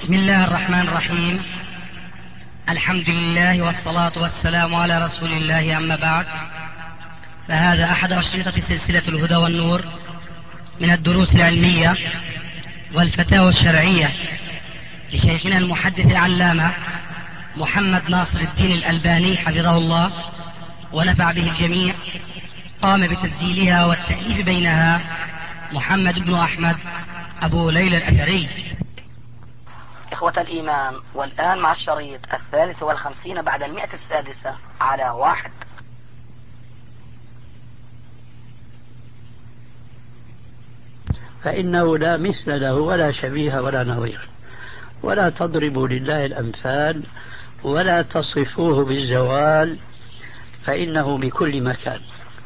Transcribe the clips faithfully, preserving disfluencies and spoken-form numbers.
بسم الله الرحمن الرحيم. الحمد لله والصلاة والسلام على رسول الله، أما بعد، فهذا أحد أشرطة سلسلة الهدى والنور من الدروس العلمية والفتاوى الشرعية لشيخنا المحدث العلامة محمد ناصر الدين الألباني حفظه الله ونفع به الجميع. قام بتسجيلها والتأليف بينها محمد بن أحمد أبو ليلى الأثري. إخوة الإيمان، والآن مع الشريط الثالث والخمسين بعد المئة السادسة على واحد. فإنه لا مثل له ولا شبيه ولا نظير، ولا تضربوا لله الأمثال ولا تصفوه بالزوال فإنه بكل مكان.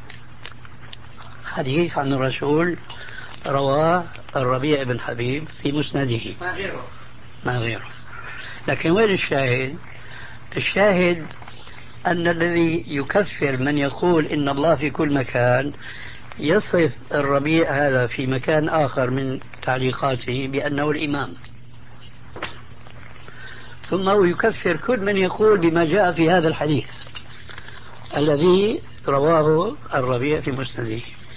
حديث عن الرسول رواه الربيع بن حبيب في مسنده، ما غيره ما غيره. لكن وين الشاهد؟ الشاهد أن الذي يكفر من يقول إن الله في كل مكان يصف الربيع هذا في مكان آخر من تعليقاته بأنه الإمام، ثم هو يكفر كل من يقول بما جاء في هذا الحديث الذي رواه الربيع في مسنده.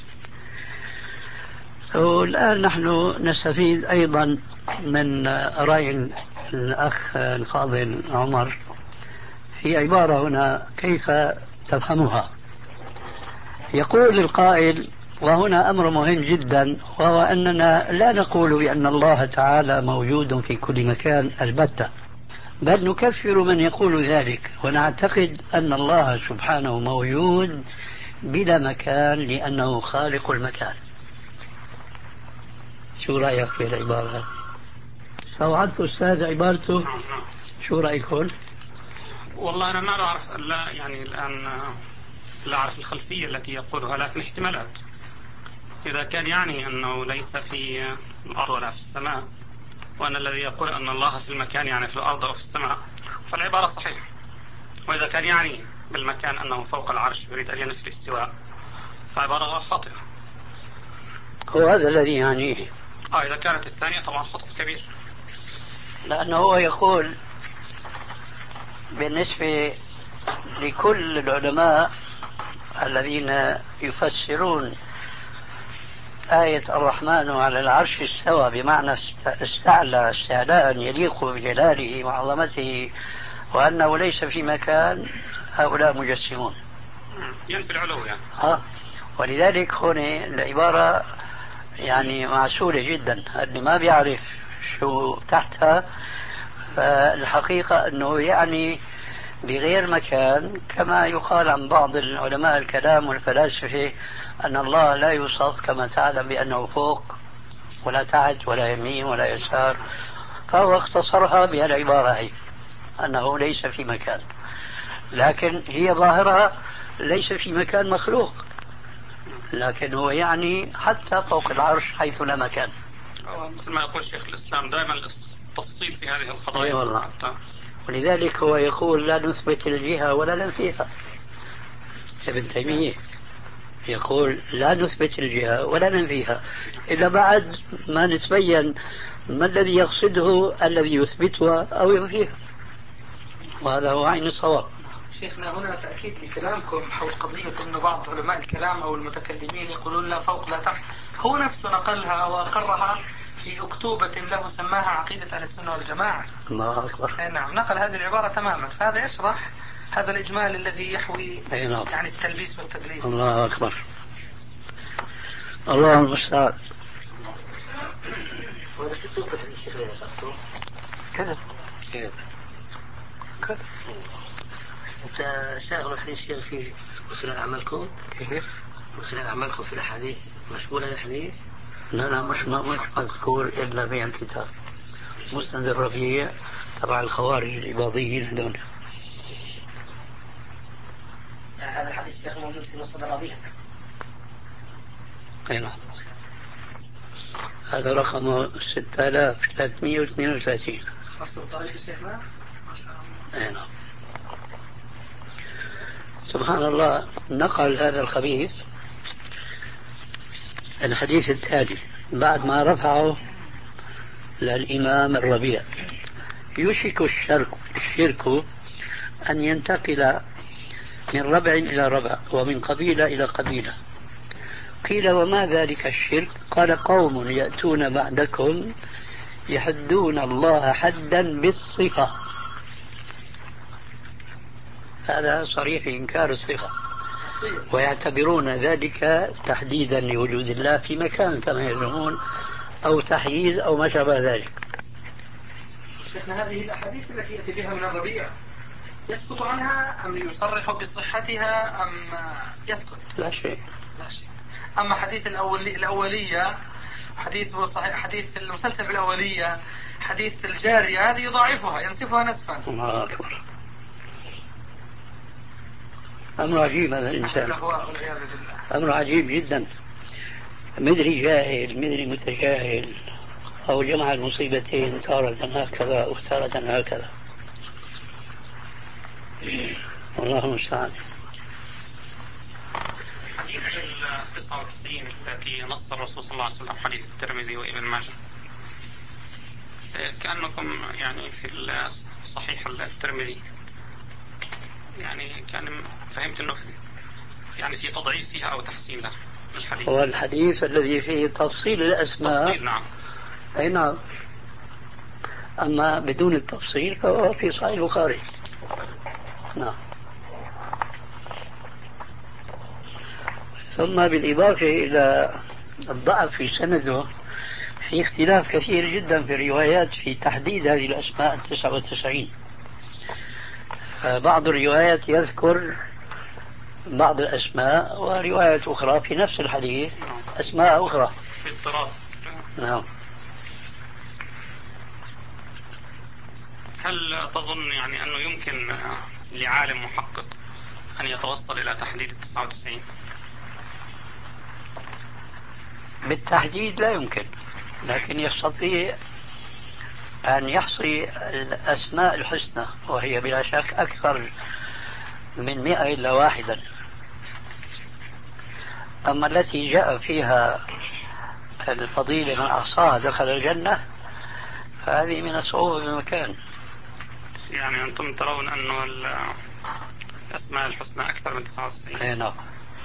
والآن نحن نستفيد أيضا من رأي الأخ الفاضل عمر في عبارة هنا كيف تفهمها. يقول القائل، وهنا أمر مهم جدا، وهو أننا لا نقول بأن الله تعالى موجود في كل مكان البتة، بل نكفر من يقول ذلك، ونعتقد أن الله سبحانه موجود بلا مكان لأنه خالق المكان. شو رأيك في العبارة؟ استوعبت أستاذ عبارته؟ شو رأيكم؟ والله أنا ما أعرف، لا يعني الآن لا أعرف الخلفية التي يقولها، لكن احتمالات. إذا كان يعني أنه ليس في الأرض ولا في السماء، وأن الذي يقول أن الله في المكان يعني في الأرض أو في السماء، فالعبارة صحيحة. وإذا كان يعني بالمكان أنه فوق العرش يريد أن ينفي الاستواء، فعبارة خاطئة. هو هذا الذي يعني آه إذا كانت الثانية طبعا خطأ كبير، لأنه هو يقول بالنسبة لكل العلماء الذين يفسرون آية الرحمن على العرش استوى بمعنى استعلى استعلاء يليق بجلاله وعظمته وأنه ليس في مكان، هؤلاء مجسمون ينفي العلو يعني. آه. ولذلك هنا العبارة يعني معسولة جدا، اللي ما بيعرف شو تحتها فالحقيقة أنه يعني بغير مكان، كما يقال عن بعض العلماء الكلام والفلاسفة أن الله لا يوصف كما تعلم بأنه فوق ولا تحت ولا يمين ولا يسار، فهو اختصرها بهالعبارة هي أنه ليس في مكان، لكن هي ظاهرها ليس في مكان مخلوق، لكن هو يعني حتى فوق العرش حيث لا مكان. مثل ما يقول شيخ الإسلام دائما التفصيل في هذه القضايا. أي والله. ولذلك هو يقول لا نثبت الجهة ولا ننفيها. ابن تيمية يقول لا نثبت الجهة ولا ننفيها إلا بعد ما نتبين ما الذي يقصده الذي يثبتها أو ينفيها، وهذا هو عين الصواب. شيخنا هنا تأكيد لكلامكم حول قضية أن بعض علماء الكلام أو المتكلمين يقولون لا فوق لا تحت، هو نفسه نقلها وأقرها في أكتوبة له سماها عقيدة أهل السنة والجماعة. الله أكبر. نعم، نقل هذه العبارة تماما، فهذا يشرح هذا الإجمال الذي يحوي نعم. يعني التلبيس والتدليس. الله أكبر. الله المستعان. وإذا شو توقف الشيخ إذا صرتوا كذا كذا أنت شاغل الحديث شيخ في وصلان أعمالكم؟ كيف؟ وصلان أعمالكم في الحديث مشغولة الحديث؟ لا لا مش مش مذكور إلا في الكتاب مسند الربيع تبع الخوارج الإباضيين هذول. هذا الحديث شيخ موجود في مسند الربيع. أي نعم. هذا رقم ستة آلاف ثلاثمئة واثنين وثلاثين. أصل الطريق شيخنا؟ أي نعم. سبحان الله. نقل هذا الخبيث الحديث التالي بعد ما رفعه للإمام الربيع يوشك الشرك, الشرك أن ينتقل من ربع إلى ربع ومن قبيلة إلى قبيلة. قيل وما ذلك الشرك؟ قال قوم يأتون بعدكم يحدون الله حدا بالصفة. هذا صريح إنكار الصفة، ويعتبرون ذلك تحديدا لوجود الله في مكان كما يزعمون، أو تحييز أو ما شابه ذلك. شيخنا هذه الأحاديث التي يأتي بها من الربيع يسكت عنها أم يصرح بصحتها أم يسكت؟ لا شيء. لا شيء. أما حديث الأولي الأولية، حديث صحيح، حديث المسلسل بالأولية، حديث الجارية، هذه يضاعفها ينسفها نسفا. الله أكبر. أمر عجيب هذا الإنسان، أمر عجيب جدا. مدري جاهل مدري متجاهل، أو جمع المصيبتين تارة هكذا وتارة هكذا، والله المستعان. حديث ال تسعة وتسعين التي نص الرسول صلى الله عليه وسلم، حديث الترمذي وابن ماجه، كأنكم يعني في صحيح الترمذي يعني كان فهمت أنه يعني في تضعيف فيها أو تحسين لها الحديث. هو الحديث الذي فيه تفصيل الأسماء. تفصيل نعم. أي نعم. أما بدون التفصيل فهو في صحيح البخاري. نعم. ثم بالإضافة إلى الضعف في سنده في اختلاف كثير جدا في الروايات في تحديد هذه الأسماء التسعة والتسعين. بعض الروايات يذكر بعض الأسماء، ورواية أخرى في نفس الحديث أسماء أخرى. نعم. هل تظن يعني أنه يمكن لعالم محقق أن يتوصل إلى تحديد التسعة وتسعين؟ بالتحديد لا يمكن، لكن يستطيع أن يحصي الأسماء الحسنى، وهي بلا شك أكثر من مئة إلا واحدا. أما التي جاء فيها الفضيلة من أحصاها دخل الجنة، فهذه من الصعوبة بمكان. يعني أنتم ترون أنه الأسماء الحسنى أكثر من تسعة وتسعين؟ أي نعم،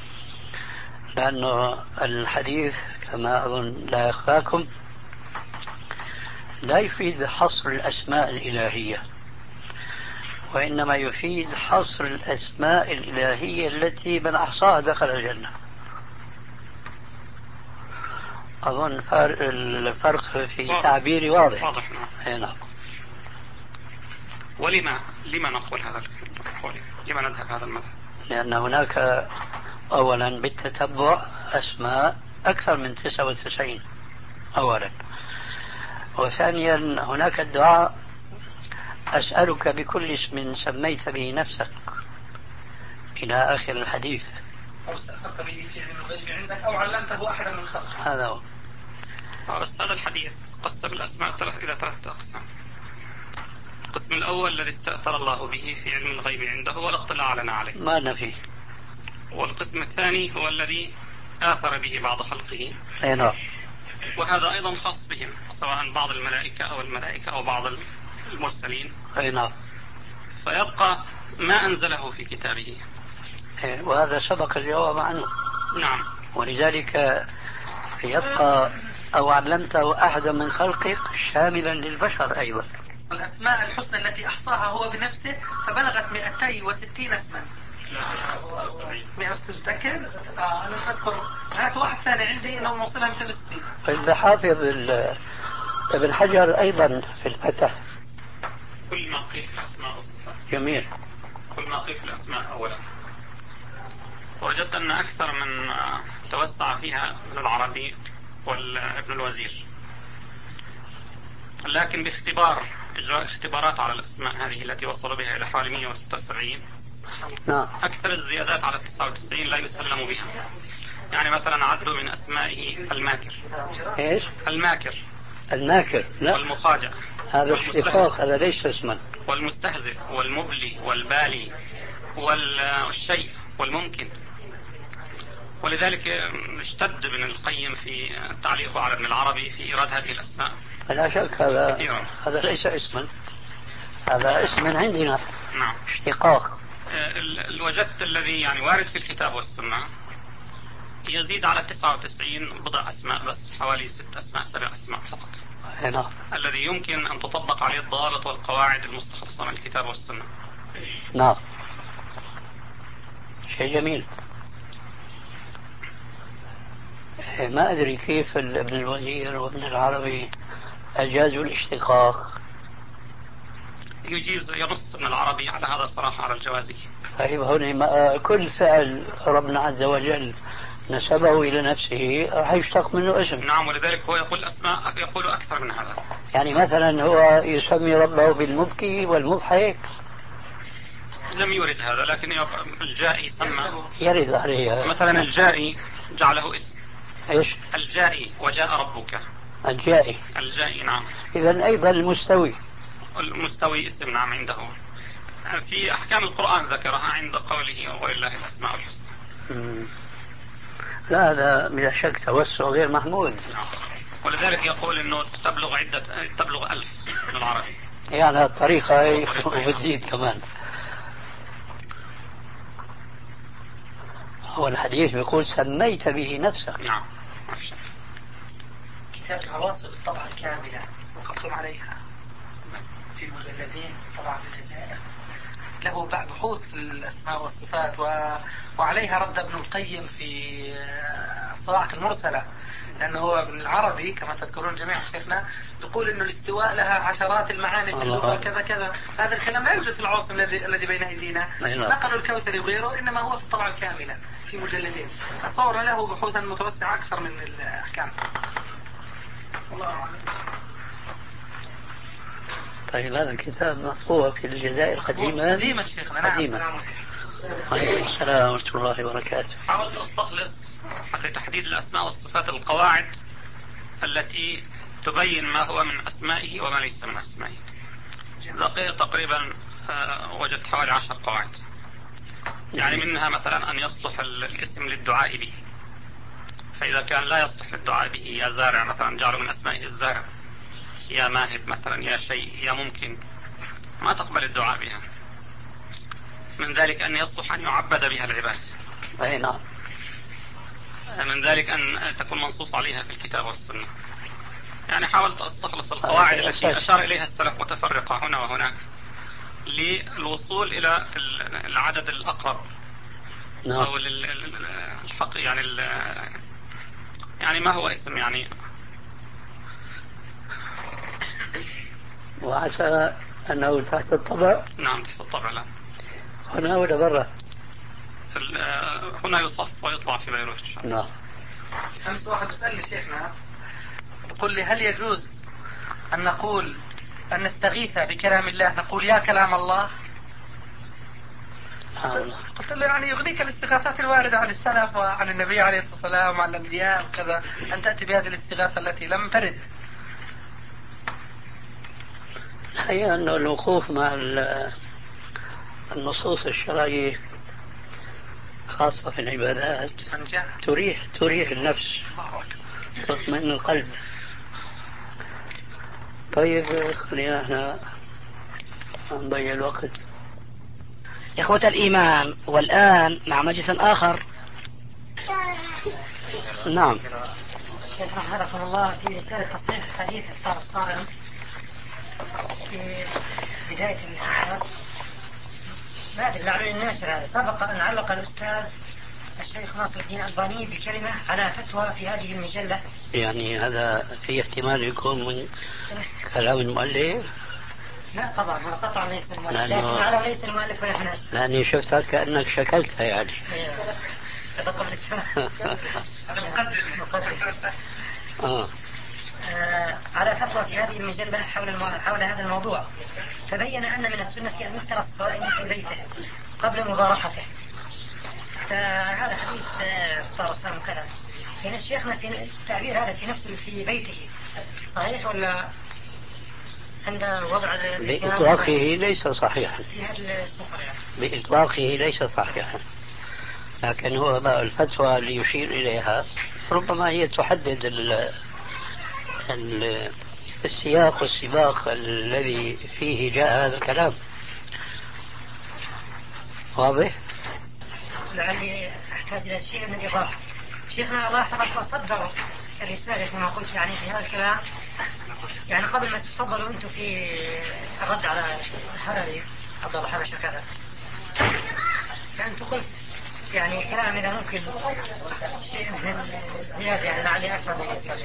لأنه الحديث كما أظن لا يخفاكم لا يفيد حصر الأسماء الإلهية، وإنما يفيد حصر الأسماء الإلهية التي من أحصاها دخل الجنة. أظن الفرق في تعبيري واضح. واضح. نعم. ولما لما نقول هذا القول؟ لما نذهب هذا المذهب؟ لأن هناك أولا بالتتبع أسماء أكثر من تسعة وتسعين أولا، وثانيا هناك الدعاء أسألك بكل اسم سميت به نفسك إلى آخر الحديث، أو استأثرت به في علم الغيب عندك أو علمته أحدا من خلقك. هذا هو. بس هذا الحديث قسم الأسماء إلى ثلاثة أقسام. القسم الأول الذي استأثر الله به في علم الغيب عنده والاطلاع لنا عليه، ما نفي. والقسم الثاني هو الذي آثر به بعض خلقه، أي نعم، وهذا أيضا خاص بهم، سواء بعض الملائكة أو الملائكة أو بعض المرسلين. أي نعم. فيبقى ما أنزله في كتابه، وهذا سبق الجواب عنه. نعم. ولذلك يبقى أو علمته أحدا من خلقك شاملا للبشر أيضا. الأسماء الحسنى التي أحصاها هو بنفسه فبلغت مئتين وستين اسما. مئة تذكر؟ آه أنا أذكر هات واحد ثاني عندي إنه موصلها مئتين وستين. فإذا حافظ ابن حجر أيضا في الفتح كل ما قيل في الأسماء والصفات. جميل. كل ما قيل في الأسماء أولا وجدت أن أكثر من توسع فيها ابن العربي وابن الوزير، لكن باختبار إجراء اختبارات على الأسماء هذه التي وصلوا بها إلى حوالي مئة وستة وسبعين. نعم. أكثر الزيادات على التسعة وتسعين لا يسلم بها. يعني مثلا عدوا من أسمائه الماكر. إيش؟ الماكر. الماكر. لا. والمخادع. هذا اشتقاق، هذا ليس اسما. والمستهزئ والمبلي والبالي والشيء والممكن. ولذلك اشتد ابن القيم في تعليقه على ابن العربي في إيراد هذه الأسماء. لا شك هذا كثيرا. هذا ليس اسما. هذا اسم من عندنا. نعم. اشتقاق. وجدت الذي يعني وارد في الكتاب والسنة يزيد على تسعة وتسعين بضع أسماء، بس حوالي ست أسماء سبع أسماء فقط. هنا. الذي يمكن أن تطبق عليه الضوابط والقواعد المستخلصة من الكتاب والسنة. نعم. شيء جميل. ما أدري كيف ابن الوزير وابن العربي أجازوا الاشتقاق. يجيز ينص ابن العربي على هذا الصراحة على الجوازي. طيب هنا كل فعل ربنا عز وجل نسبه إلى نفسه راح يشتق منه اسم. نعم، ولذلك هو يقول أسماء يقول أكثر من هذا. يعني مثلا هو يسمي ربه بالمبكي والمضحك. لم يرد هذا، لكن الجائي سمى. يرد عليه مثلا الجائي جعله اسم. ايش؟ الجائي وجاء ربك. الجائي. الجائي نعم. إذا أيضا المستوي. المستوي اسم نعم عنده. في أحكام القرآن ذكرها عند قوله ولله الأسماء الحسنى. لا هذا بلا شك توسع غير محمود. نعم. ولذلك يقول انه تبلغ عدة تبلغ ألف من العربي. يعني الطريقة هي وبتزيد كمان. هو الحديث بيقول سميت به نفسك. نعم. كتاب عواصف الطبعة الكاملة وقفتم عليها في مجلدين طبعا الجزائر، له بحوث الأسماء والصفات و... وعليها رد ابن القيم في الصواعق المرسلة، لأنه هو ابن العربي كما تذكرون جميعا شيخنا يقول إنه الاستواء لها عشرات المعاني في اللغة كذا كذا. هذا الكلام لا يوجد في العاصم الذي الذي بين أيدينا، نقلوا الكوثري وغيره، إنما هو في الطبعة الكاملة في مجلدين. أتصور له بحوثا متوسعة أكثر من الأحكام. الله أعلم. طيب هذا الكتاب مطبوع في الجزائر قديما. قديما شيخنا. نعم. قديما. عليكم السلام ورحمة الله وبركاته. حاولت أستخلص لتحديد الأسماء والصفات القواعد التي تبين ما هو من أسمائه وما ليس من أسمائه. لقيت تقريبا وجدت حوالي عشر قواعد. يعني منها مثلا أن يصلح الاسم للدعاء به، فإذا كان لا يصلح للدعاء به يا زارع مثلا جعله من أسمائه الزارع، يا ماهب مثلا، يا شيء، يا ممكن، ما تقبل الدعاء بها. من ذلك أن يصلح أن يعبد بها العباد. أي نعم. من ذلك أن تكون منصوص عليها في الكتاب والسنة. يعني حاولت أستخلص القواعد التي أشار إليها السلف متفرقة هنا وهناك للوصول إلى العدد الأقرب. نعم. أو الحق يعني يعني ما هو اسم يعني. وعسى أنه تحت الطبع. نعم تحت الطبع. لا هنا ولا برا؟ هنا يصف ويطبع في بيروت. نعم. أمس واحد يسألني شيخنا يقول لي هل يجوز أن نقول أن نستغيث بكلام الله نقول يا كلام الله؟ قلت له يعني يغنيك الاستغاثات الواردة عن السلف وعن النبي عليه الصلاة والسلام وعن الأنبياء وكذا أن تأتي بهذه الاستغاثة التي لم ترد. الحقيقة أنه الوقوف مع النصوص الشرعية خاصة في العبادات تريح تريح النفس، تطمئن القلب. طيب خلينا احنا نضيع الوقت. إخوة الإيمان، والآن مع مجلس آخر. نعم. شيخنا حفظكم الله في رسالة تصحيح حديث إفطار الصائم في بداية الكتاب، ما أدري لعل الناشر هذا سبق أن علق الأستاذ الشيخ ناصر الدين الألباني بكلمة على فتوى في هذه المجلة. يعني هذا في احتمال يكون من كلام المؤلف؟ لا طبعا هذا قطعا ليس المؤلف، لكن على ليس المؤلف ونحن ناس. لأني شفتك كأنك شكلتها يعني. سبق الإسلام. آه. آه على فتوى في هذه المجلة حول المو... حول هذا الموضوع، فبين أن من السنة أن يفطر الصائم في بيته قبل مبارحته. فهذا حديث إفطار الصائم كذا، يعني الشيخنا في التعبير هذا في نفس في بيته صحيح ولا عند وضع بإطلاقه ليس صحيحا. في هذا السفر يعني. بإطلاقه ليس صحيحا، لكن هو الفتوى اللي يشير إليها ربما هي تحدد ال ال السياق والسباق الذي فيه جاء هذا الكلام. واضح؟ لعلي أحتاج إلى شيء من الإضافة. شيخنا الله يحفظك صدروا الرسالة كما قلت يعني في هذا الكلام، يعني قبل ما تفضلوا أنتم في الرد على الحرري عبد الله حبش وكذا، فأنت قلت يعني كلام إذا ممكن شيء من زيادة يعني لعلي أكثر من الرسالة.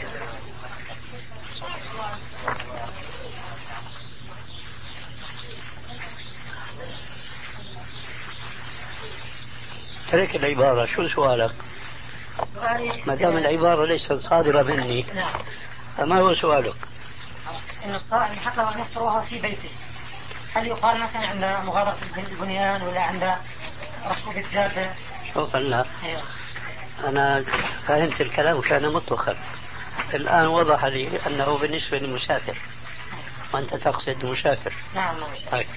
ترك العبارة. شو سؤالك؟ ما دام العبارة ليست صادرة مني، نعم، فما هو سؤالك؟ إنه الصائم حق له أن يفطرها في بيته، هل يقال مثلا عند مغادرة البنيان ولا عند ركوب الدابة؟ سوف لا. أيوة. أنا فهمت الكلام كان مطلقا، الآن وضح لي أنه بالنسبة للمسافر، وأنت تقصد مسافر. نعم. طيب.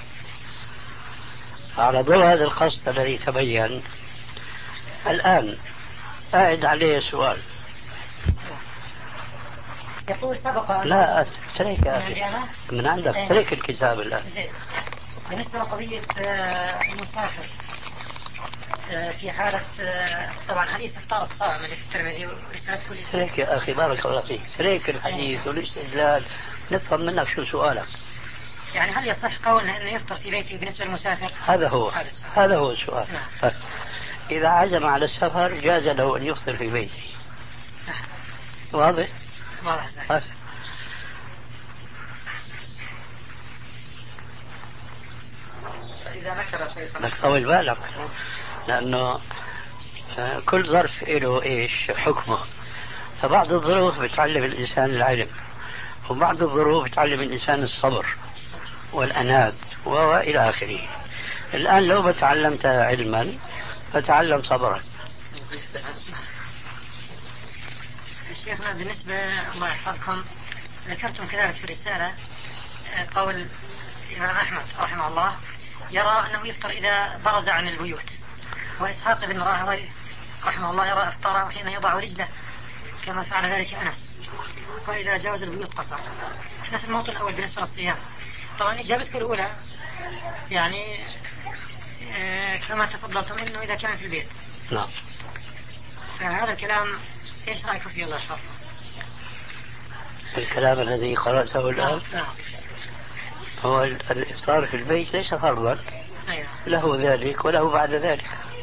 على ضوء هذا القصد الذي تبين الآن أعد عليه سؤال. يقول سبق لا اترك يا أخي من عندك، ايه. ترك الكتاب الآن. جيد. بالنسبة لقضية المسافر في حالة طبعا حديث افطار الصائم اللي في الترمذي ورسالة كل ترك يا أخي بارك الله فيك، ترك الحديث والاستدلال، نفهم منك شو سؤالك. يعني هل يصح قولنا أنه يفطر في بيته بالنسبة للمسافر؟ هذا هو هذا هو السؤال. نعم. طيب. إذا عزم على السفر جاز له أن يفطر في بيته. واضح؟ واضح. طيب. إذا ذكر شيء لك طول بالك، لأنه كل ظرف له إيش حكمه، فبعض الظروف بتعلم الإنسان العلم، وبعض الظروف بتعلم الإنسان الصبر والأناد وإلى آخره. الآن لو تعلمت علما فتعلم صبرا. شيخنا بالنسبة الله يحفظكم ذكرتم كذلك في الرسالة قول الإمام أحمد رحمه الله يرى أنه يفطر إذا برز عن البيوت، وإسحاق بن راهويه رحمه الله يرى إفطاره حين يضع رجله كما فعل ذلك أنس، وإذا جاوز البيوت قصر. احنا في الموطن الأول بالنسبة للصيام طبعا إجابتك الأولى يعني اه كما تفضلتم إنه إذا كان في البيت. نعم. فهذا الكلام إيش رأيك فيه الله يحفظك؟ الكلام الذي قرأته الآن نعم. هو الإفطار في البيت ليس فرضا. أيوة. له ذلك وله بعد ذلك.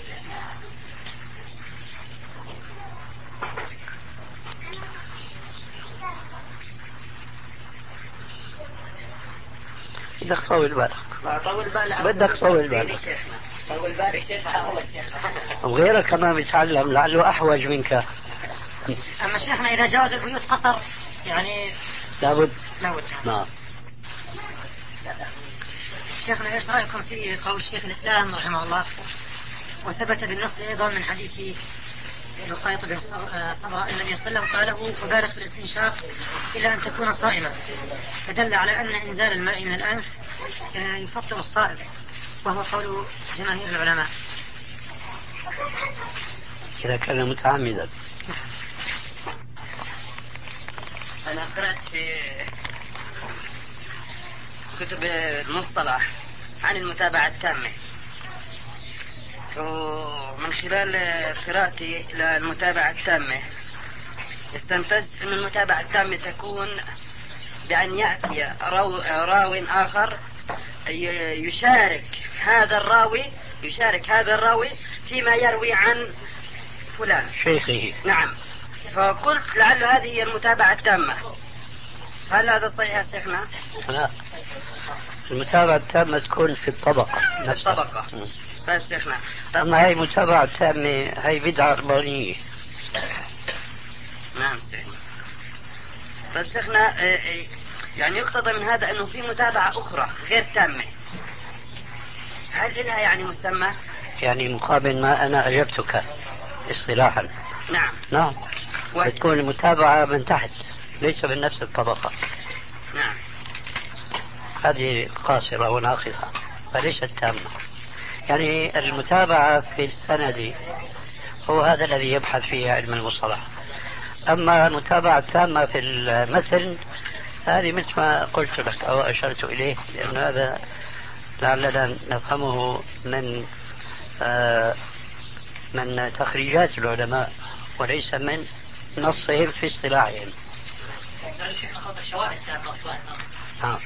بدك طول بالك. طول بالك. بدك طول بالك. طول بالك شيخ. وغيرك كمان بيتعلم لعله أحوج منك. أما شيخنا إذا جاوز البيوت قصر يعني لابد. لابد. نعم. شيخنا ايش رايكم في قول شيخ الاسلام رحمه الله وثبت بالنص ايضا من حديث لقيط بن صبرا ان النبي صلى الله عليه وسلم قاله وبالغ في الاستنشاق الا ان تكون صائما، فدل على ان انزال الماء من الانف يفطر الصائم، وهو قول جماهير العلماء. إذا كان متعمدا. أنا قرأت في كتب المصطلح عن المتابعة التامة، ومن خلال قراءتي للمتابعة التامة استنتجت أن المتابعة التامة تكون بأن يأتي راو, راو آخر يشارك هذا الراوي يشارك هذا الراوي فيما يروي عن فلان شيخه. نعم. فقلت لعل هذه هي المتابعة التامة. هل هذا صحيح يا شيخنا؟ لا، المتابعة التامة تكون في الطبقة نفسها. الطبقة. طيب شيخنا. أما هاي متابعة تامة هاي بدعة ربانية. نعم شيخنا. طيب شيخنا يعني يقتضى من هذا أنه في متابعة أخرى غير تامة، هل لها يعني مسمى؟ يعني مقابل ما أنا أجبتك اصطلاحا. نعم. نعم. و... بتكون المتابعة من تحت ليس من نفس الطبقة. نعم. هذه قاصرة وناقصة فليست تامة. يعني المتابعة في السند هو هذا الذي يبحث فيه علم المصطلح. أما المتابعة التامة في المثل هذه مثل ما قلت لك أو أشرت إليه، لأن هذا لعلنا نفهمه من آه من تخريجات العلماء وليس من نصهم في اصطلاحهم. نعم.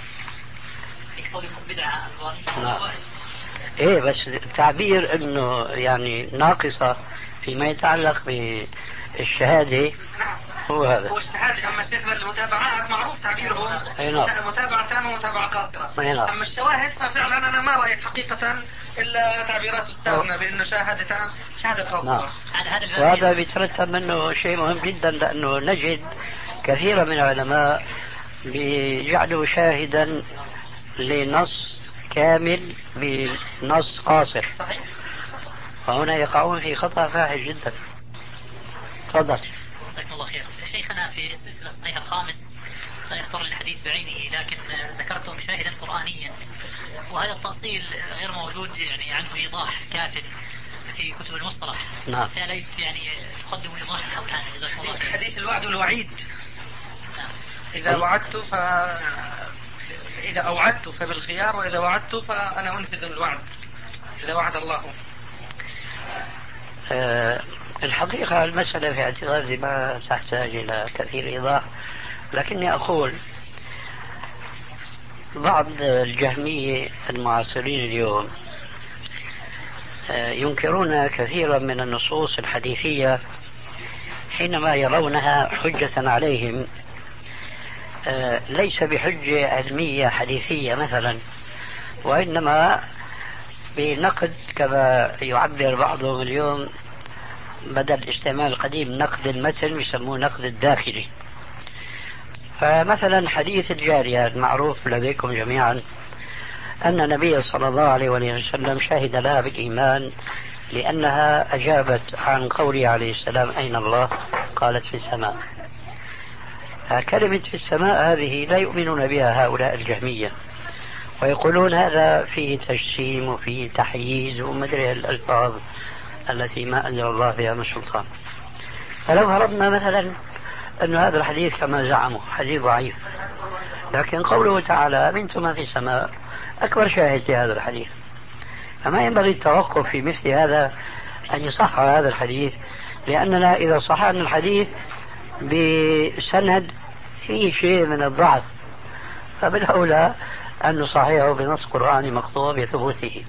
نعم. ايه بس التعبير انه يعني ناقصة فيما يتعلق بالشهادة هو هذا. هو الشهادة. أما شيخنا المتابعات معروف تعبيره متابعة ومتابعة قاصرة. أما الشواهد ففعلا أنا ما رأيت حقيقة إلا تعبيرات أستاذنا بأنه شاهدة شهادة قاصرة. وهذا بيترتب منه شيء مهم جدا، لأنه نجد كثيرا من العلماء بيجعلوا شاهدا لنص كامل بنص قاصر. صحيح. فهنا يقعون في خطأ فاحش جدا. تفضل. جزاكم الله خير. شيخنا في السلسلة الصحيحة الخامس لا يخطر الحديث بعينه، لكن ذكرتم شاهدا قرآنيا، وهذا التأصيل غير موجود يعني عنه إيضاح كاف في كتب المصطلح. نعم. فليت يعني تقدم إيضاح حول هذا. جزاكم الله خير. حديث الوعد والوعيد. نعم. إذا وعدت ف إذا أوعدت فبالخيار، وإذا وعدت فأنا أنفذ الوعد إذا وعد الله. أه الحقيقة المسألة في اعتقادي ما تحتاج إلى كثير إيضاح، لكني أقول بعض الجهمية المعاصرين اليوم أه ينكرون كثيرا من النصوص الحديثية حينما يرونها حجة عليهم، أه ليس بحجة علمية حديثية مثلا، وإنما بنقد كما يعبر بعضهم اليوم بدل استعمال القديم نقد المتن يسموه نقد الداخلي. فمثلا حديث الجارية المعروف لديكم جميعا أن النبي صلى الله عليه وسلم شهد لها بالإيمان لأنها أجابت عن قوله عليه السلام أين الله؟ قالت في السماء. كلمة في السماء هذه لا يؤمنون بها هؤلاء الجهمية، ويقولون هذا فيه تجسيم وفيه تحييز ومدري الألفاظ التي ما أنزل الله فيها من سلطان. فلو فرضنا مثلا أن هذا الحديث كما زعموا حديث ضعيف، لكن قوله تعالى أمنتم من في السماء أكبر شاهد لهذا الحديث، فما ينبغي التوقف في مثل هذا أن يصح هذا الحديث، لأننا إذا صححنا الحديث بسند فيه شيء من الضعف فبالأولى أن نصححه بنص قرآني مقطوع بثبوته.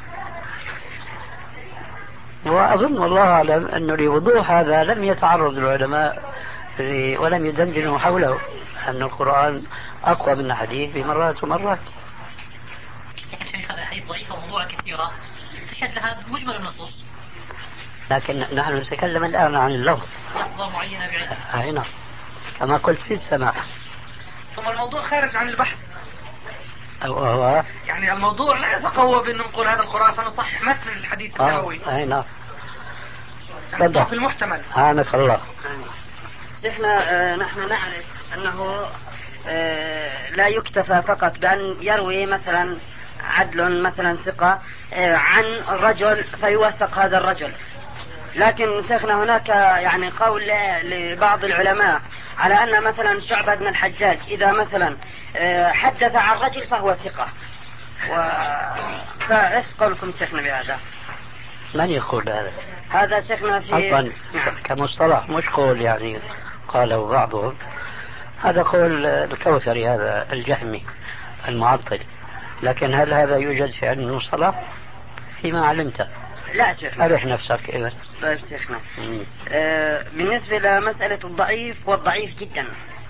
وأظن والله أعلم أنه لوضوح هذا لم يتعرض العلماء ولم يدندنوا حوله، أن القرآن أقوى من الحديث بمرات ومرات. هذا الحديث ضعيف وموضوع كثيرة تشهد لها مجمل النصوص، لكن نحن نتكلم الآن عن اللفظ لفظة معينة بعينها. هنا كما قلت في السماء. ثم الموضوع خارج عن البحث، أو هو يعني الموضوع لا يتقوى بأن نقول هذا القرآن فنصحح متن الحديث النبوي. أي نعم. في المحتمل. آنك الله. شيخنا آه نحن نعرف أنه آه لا يكتفى فقط بأن يروي مثلا عدل مثلا ثقة آه عن رجل فيوثق هذا الرجل، لكن شيخنا هناك يعني قول لبعض العلماء على أن مثلا شعبة بن الحجاج إذا مثلا آه حدث عن رجل فهو ثقة. و... فإيش قولكم شيخنا بهذا؟ من يقول هذا؟ هذا شيخنا في أصلا كمصطلح مش قول يعني قاله بعضهم، هذا قول الكوثري هذا الجهمي المعطل، لكن هل هذا يوجد في علم المصطلح فيما علمت؟ لا شيخنا. أرح نفسك إذا. طيب شيخنا آه بالنسبة لمسألة الضعيف والضعيف جدا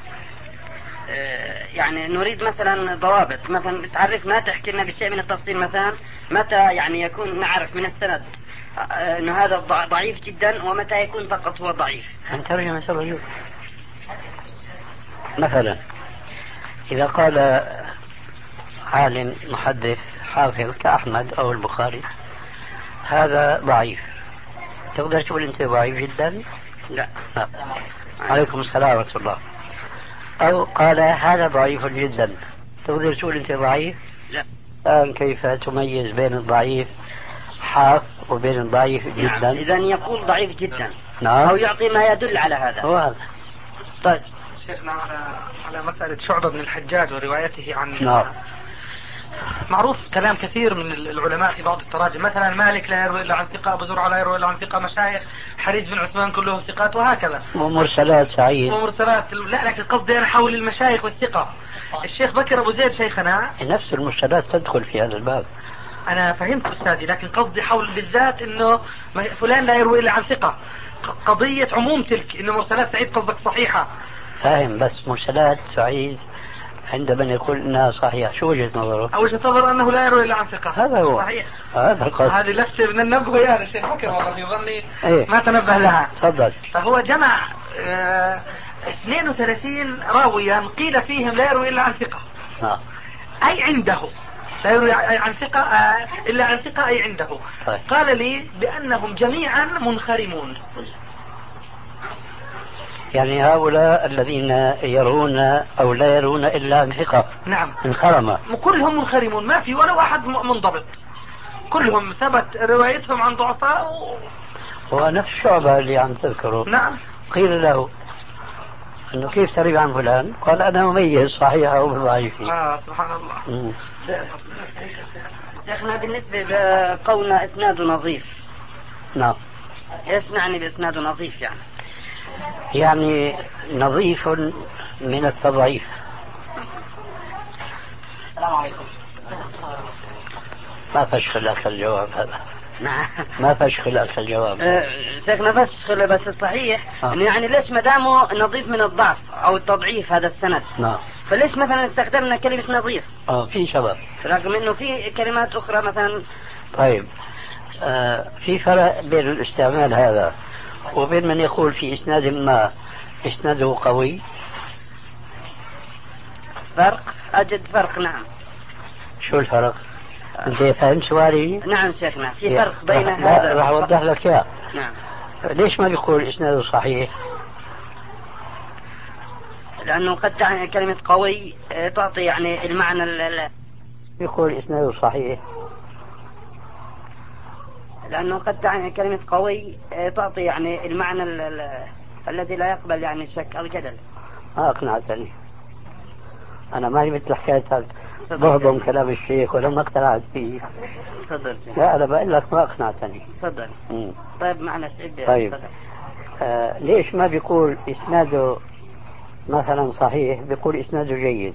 آه يعني نريد مثلا ضوابط، مثلا تعرفنا تحكي لنا بشيء من التفصيل، مثلا متى يعني يكون نعرف من السند أن هذا ضعيف جدا ومتى يكون فقط هو ضعيف. أن ترجم سبب مثلا إذا قال عالم محدث حافظ كأحمد أو البخاري هذا ضعيف، تقدر تقول أنت ضعيف جدا؟ لا. لا. عليكم السلام ورحمة الله. أو قال هذا ضعيف جدا، تقدر تقول أنت ضعيف؟ لا. الآن كيف تميز بين الضعيف حاف وبين الضعيف جدا؟ نعم. إذن يقول ضعيف جدا. نعم. أو يعطي ما يدل على هذا. هو هذا. طيب شيخنا على على مسألة شعبة بن الحجاج وروايته عن نعم. معروف كلام كثير من العلماء في بعض التراجم، مثلا مالك لا يروي إلا عن ثقة، أبو زرعة لا يروي إلا عن ثقة، مشايخ حريز بن عثمان كلهم ثقات، وهكذا. ومرسلات سعيد. ومرسلات، لا لكن قصدي أنا حول المشايخ والثقة. الشيخ بكر أبو زيد شيخنا نفس المرسلات تدخل في هذا الباب. أنا فهمت أستاذي، لكن قصدي حول بالذات إنه فلان لا يروي إلا عن ثقة، قضية عموم تلك، إنه مرسلات سعيد قصدك صحيحة. فاهم، بس مرسلات سعيد عندما يقول انها صحيحة شو وجهة نظره؟ وجهة نظر انه لا يروي الا عن ثقة. هذا هو صحيح. هذا القصد. هذه لفتة من النبوة يا الشيخ بكر والله في ظني ايه؟ ما تنبه لها. تفضل. فهو جمع اه اثنين وثلاثين راويا قيل فيهم لا يروي الا عن ثقة. نعم. اي عنده لا يروي عن ثقة اه الا عن ثقة اي عنده. طيب. قال لي بانهم جميعا منخرمون. يعني هؤلاء الذين يرون او لا يرون الا عن ثقة. نعم. انخرمة. كلهم منخرمون، ما في ولا واحد منضبط، كلهم ثبت روايتهم عن ضعفاء. و... هو نفس شعبة اللي عم تذكره. نعم. قيل له انه كيف تروي عن فلان؟ قال انا مميز صحيح او ضعيف. اه سبحان الله. مم. شيخنا بالنسبة لقولنا اسناده نظيف. نعم. ايش نعني باسناده نظيف يعني؟ يعني نظيف من التضعيف. السلام عليكم. ما فشخل لك الجواب هذا. نعم. ما فشخل لك الجواب. أه شيخنا فشخل، بس الصحيح آه. انه يعني ليش ما دامه نظيف من الضعف او التضعيف هذا السند؟ نعم. فليش مثلا استخدمنا كلمة نظيف؟ اه في سبب. رغم انه في كلمات اخرى مثلا. طيب آه في فرق بين الاستعمال هذا وبين من يقول في اسناد ما اسناده قوي. فرق، اجد فرق. نعم. شو الفرق؟ انت فهمت سؤالي؟ نعم شيخنا، في فرق بين رح هذا. راح اوضح لك اياه. نعم. ليش ما بيقول اسناده صحيح؟ لانه قد تعني كلمة قوي تعطي يعني المعنى ال يقول اسناده صحيح لانه قد تعني كلمة قوي تعطي يعني المعنى ال ال الذي لا يقبل يعني الشك او الجدل. ما اقنعتني. انا مالي مثل حكايتك بهضم كلام الشيخ ولا ما اقتنعت فيه. تفضل. لا انا بقول لك ما اقنعتني. تفضل. طيب معنا سيد. طيب آه ليش ما بيقول اسناده مثلا صحيح، بيقول اسناده جيد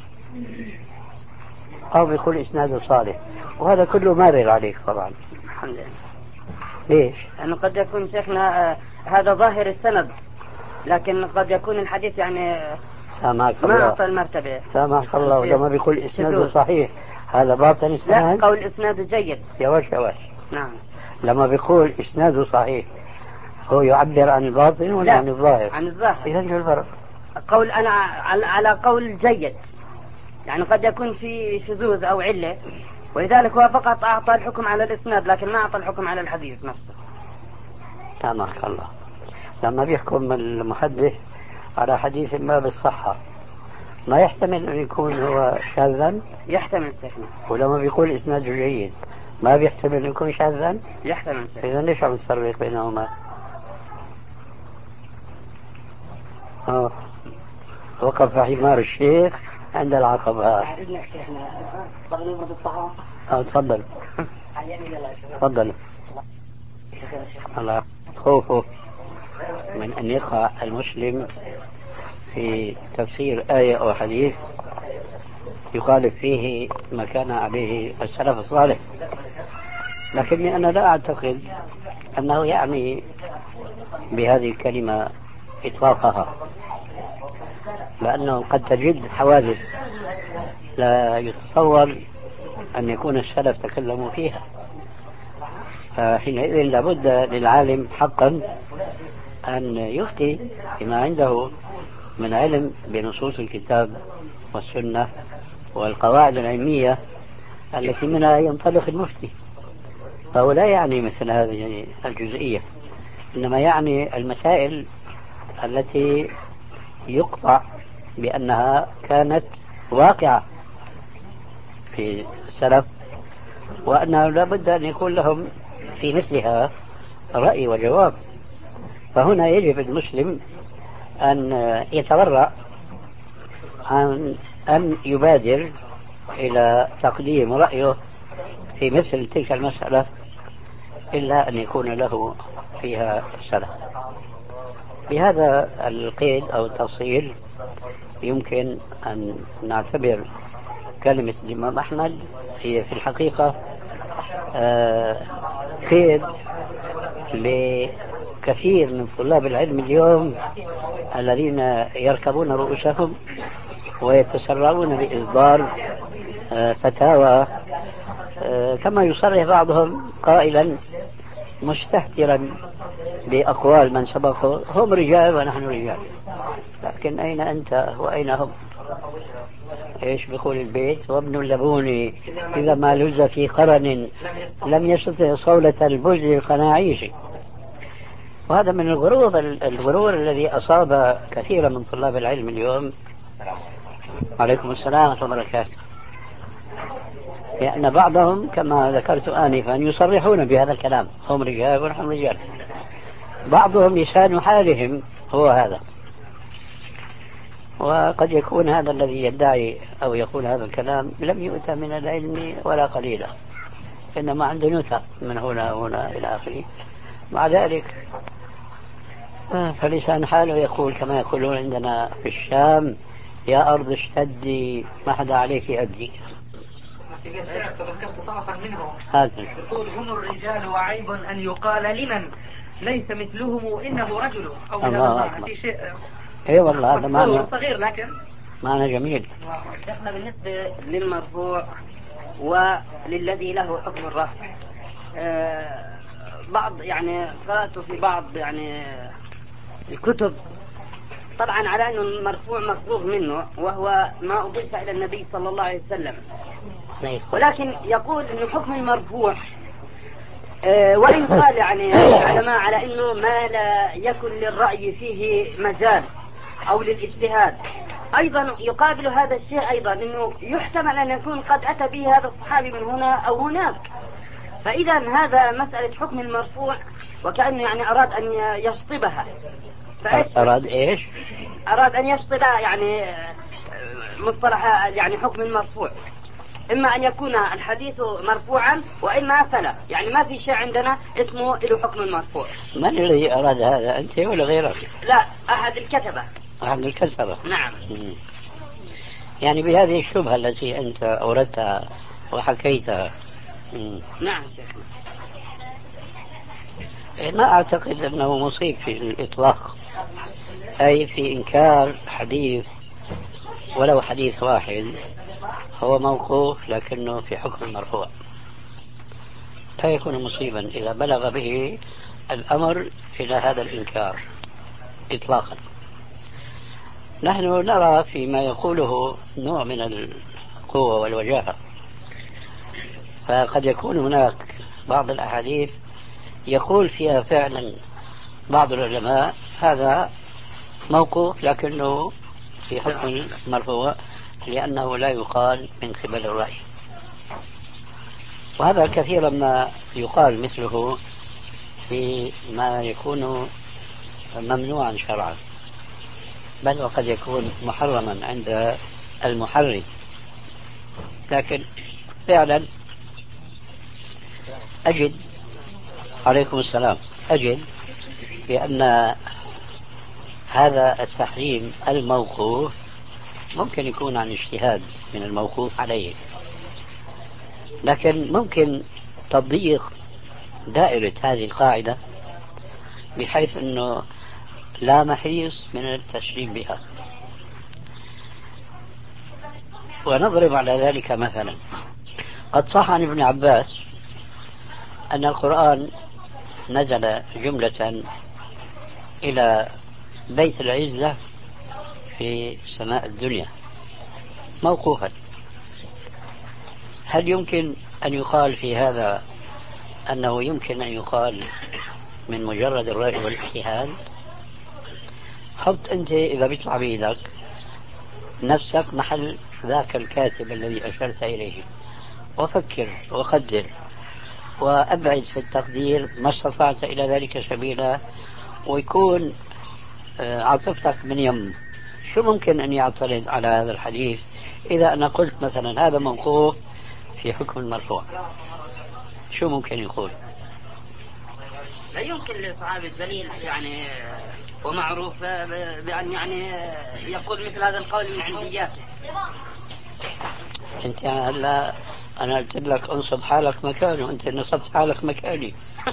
او بيقول اسناده صالح، وهذا كله مارر عليك طبعا. الحمد لله. ليش؟ لانه قد يكون شيخنا آه هذا ظاهر السند، لكن قد يكون الحديث يعني سامحك ما الله. اعطى المرتبة. سامحك الله. ولما بيقول اسناده شذوذ. صحيح هذا باطن اسناد. لا، قول اسناده جيد. يا وش يا وش. نعم. لما بيقول اسناده صحيح هو يعبر عن الباطن ولا عن الظاهر؟ عن الظاهر. اذا شو الفرق؟ قول انا على قول جيد، يعني قد يكون في شذوذ او علة، ولذلك هو فقط اعطى الحكم على الاسناد لكن ما اعطى الحكم على الحديث نفسه. سامحك الله. لما بيحكم المحدث على حديث ما بالصحة ما يحتمل أن يكون هو شاذا؟ يحتمل سيخنا. ولما بيقول إسناده جيد ما بيحتمل أن يكون شاذا؟ يحتمل سيخنا. إذا ليش عم تفرق بينهما؟ آه. وقف حمار الشيخ عند العقبة. إذنك سيخنا. طب نبرد الطعام. آه تفضل. تفضل. الله خوفه من أن يقع المسلم في تفسير آية أو حديث يخالف فيه ما كان عليه السلف الصالح، لكني أنا لا أعتقد أنه يعني بهذه الكلمة إطلاقها، لأنه قد تجد حوادث لا يتصور أن يكون السلف تكلموا فيها، فحينئذ لابد للعالم حقا أن يفتي بما عنده من علم بنصوص الكتاب والسنة والقواعد العلمية التي منها ينطلق المفتي. فهو لا يعني مثل هذه الجزئية، إنما يعني المسائل التي يقطع بأنها كانت واقعة في السلف، وأنه لا بد أن يكون لهم في مثلها رأي وجواب. فهنا يجب المسلم أن يتورع عن أن يبادر إلى تقديم رأيه في مثل تلك المسألة إلا أن يكون له فيها سلف. بهذا القيد أو التفصيل يمكن أن نعتبر كلمة الإمام أحمد هي في الحقيقة آه قيد لكثير من طلاب العلم اليوم الذين يركبون رؤوسهم ويتسرعون بإصدار آه فتاوى آه كما يصرح بعضهم قائلا مستهترا بأقوال من سبقه هم رجال ونحن رجال، لكن أين أنت وأين هم؟ إيش بيقول البيت؟ وابن اللبون إذا ما لز في قرن لم يستطع صولة البز القناعيش. وهذا من الغرور الغرور الذي أصاب كثيرا من طلاب العلم اليوم. عليكم السلام ورحمة الله وبركاته. لأن بعضهم كما ذكرت آنفا يصرحون بهذا الكلام هم رجال ونحن رجال، بعضهم لسان حالهم هو هذا. وقد يكون هذا الذي يدعي أو يقول هذا الكلام لم يؤتى من العلم ولا قليلا، إنما عنده نتى من هنا وهنا إلى آخره. مع ذلك فلسان حاله يقول كما يقولون عندنا في الشام يا أرض اشتدي ما حدا عليك أدي. تذكرت طرفا منهم هذا يقول هم الرجال وعيب أن يقال لمن ليس مثلهم إنه رجل أو من هذا في شيء. اي والله هذا معنى صغير لكن معنى جميل. احنا بالنسبة للمرفوع وللذي له حكم الرفع آه بعض يعني قرأت في بعض يعني الكتب طبعا على أنه المرفوع مفروغ منه وهو ما أضيف إلى النبي صلى الله عليه وسلم، ولكن يقول أنه حكم المرفوع آه وإن قال يعني العلماء على أنه ما لا يكن للرأي فيه مجال أو للاجتهاد، أيضا يقابل هذا الشيء أيضا أنه يحتمل أن يكون قد أتى به هذا الصحابي من هنا أو هناك. فإذا هذا مسألة حكم المرفوع وكأنه يعني أراد أن يشطبها. أراد إيش؟ أراد أن يشطب يعني مصطلح يعني حكم المرفوع، إما أن يكون الحديث مرفوعا وإما فلا، يعني ما في شيء عندنا اسمه له حكم المرفوع. من الذي أراد هذا، أنت ولا غيرك؟ لا، أحد الكتبة. أحد الكتبة. نعم. مم. يعني بهذه الشبهة التي أنت أوردتها وحكيتها. مم. نعم شيخنا. ما أعتقد أنه مصيب في الإطلاق، أي في إنكار حديث ولو حديث واحد هو موقوف لكنه في حكم المرفوع، لا يكون مصيبا إذا بلغ به الأمر إلى هذا الإنكار إطلاقا. نحن نرى فيما يقوله نوع من القوة والوجاهة، فقد يكون هناك بعض الأحاديث يقول فيها فعلا بعض العلماء هذا موقوف لكنه في حكم المرفوع لأنه لا يقال من قبل الرأي، وهذا كثيرا ما يقال مثله في ما يكون ممنوعا شرعا، بل وقد يكون محرما عند المحرم. لكن فعلا أجد عليكم السلام أجد بأن هذا التحريم الموقوف ممكن يكون عن اجتهاد من الموقوف عليه، لكن ممكن تضييق دائرة هذه القاعدة بحيث أنه لا محيص من التشريع بها. ونضرب على ذلك مثلا، قد صح عن ابن عباس أن القرآن نزل جملة إلى بيت العزة في سماء الدنيا موقوفا. هل يمكن أن يقال في هذا أنه يمكن أن يقال من مجرد الرأي والاجتهاد؟ حط أنت إذا بيطلع بيدك نفسك محل ذاك الكاتب الذي أشرت إليه وفكر وقدر وأبعد في التقدير ما استطعت إلى ذلك سبيلا، ويكون عاطفتك من يم شو ممكن أن يعترض على هذا الحديث إذا أنا قلت مثلا هذا موقوف في حكم المرفوع؟ شو ممكن يقول؟ لا يمكن للصحابي الجليل يعني ومعروف بأن يعني يقول مثل هذا القول من عندياته. أنت هلا أنا قلت لك انصب حالك مكانه، أنت نصبت حالك مكاني.